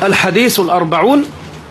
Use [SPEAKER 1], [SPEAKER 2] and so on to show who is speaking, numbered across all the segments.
[SPEAKER 1] الحديث 40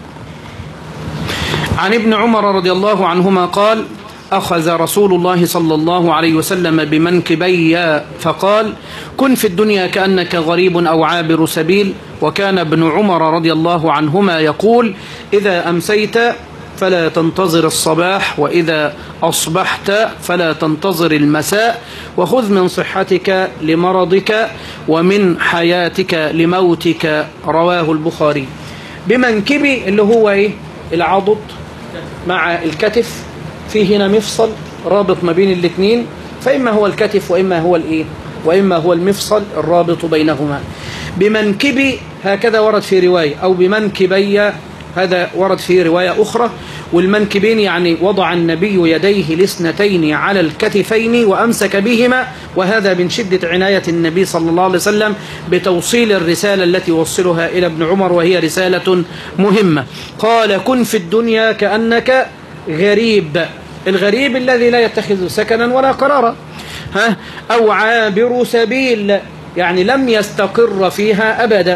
[SPEAKER 1] عن ابن عمر رضي الله عنهما قال: أخذ رسول الله صلى الله عليه وسلم بمنكبي فقال: كن في الدنيا كأنك غريب أو عابر سبيل. وكان ابن عمر رضي الله عنهما يقول: إذا أمسيت فلا تنتظر الصباح، وإذا أصبحت فلا تنتظر المساء، وخذ من صحتك لمرضك ومن حياتك لموتك. رواه البخاري. بمنكبي اللي هو إيه؟ العضد مع الكتف، فيه هنا مفصل رابط ما بين الاثنين، فإما هو الكتف وإما هو الإيه؟ وإما هو المفصل الرابط بينهما. بمنكبي هكذا ورد في رواية، أو بمنكبي هذا ورد في رواية أخرى. والمنكبين يعني وضع النبي يديه الاثنتين على الكتفين وأمسك بهما، وهذا من شدة عناية النبي صلى الله عليه وسلم بتوصيل الرسالة التي وصلها إلى ابن عمر، وهي رسالة مهمة. قال: كن في الدنيا كأنك غريب. الغريب الذي لا يتخذ سكنا ولا قرارا، أو عابر سبيل يعني لم يستقر فيها أبدا.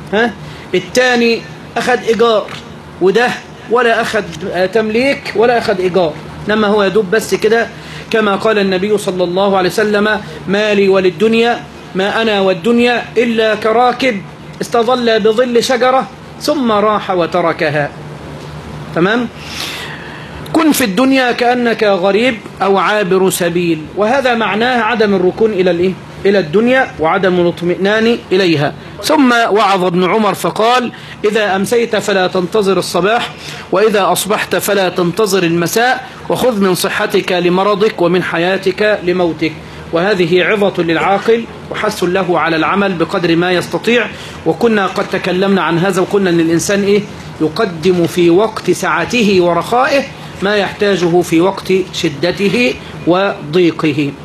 [SPEAKER 1] الثاني أخذ إيجار، وده ولا أخذ تمليك ولا أخذ إيجار، إنما هو يدوب بس كده، كما قال النبي صلى الله عليه وسلم: ما لي وللدنيا، ما أنا والدنيا إلا كراكب استظل بظل شجرة ثم راح وتركها. تمام؟ كن في الدنيا كأنك غريب أو عابر سبيل، وهذا معناه عدم الركون إلى الدنيا وعدم الاطمئنان إليها. ثم وعظ ابن عمر فقال: إذا أمسيت فلا تنتظر الصباح، وإذا أصبحت فلا تنتظر المساء، وخذ من صحتك لمرضك ومن حياتك لموتك. وهذه عظة للعاقل وحث له على العمل بقدر ما يستطيع. وكنا قد تكلمنا عن هذا، وقلنا أن الإنسان يقدم في وقت سعته ورخائه ما يحتاجه في وقت شدته وضيقه.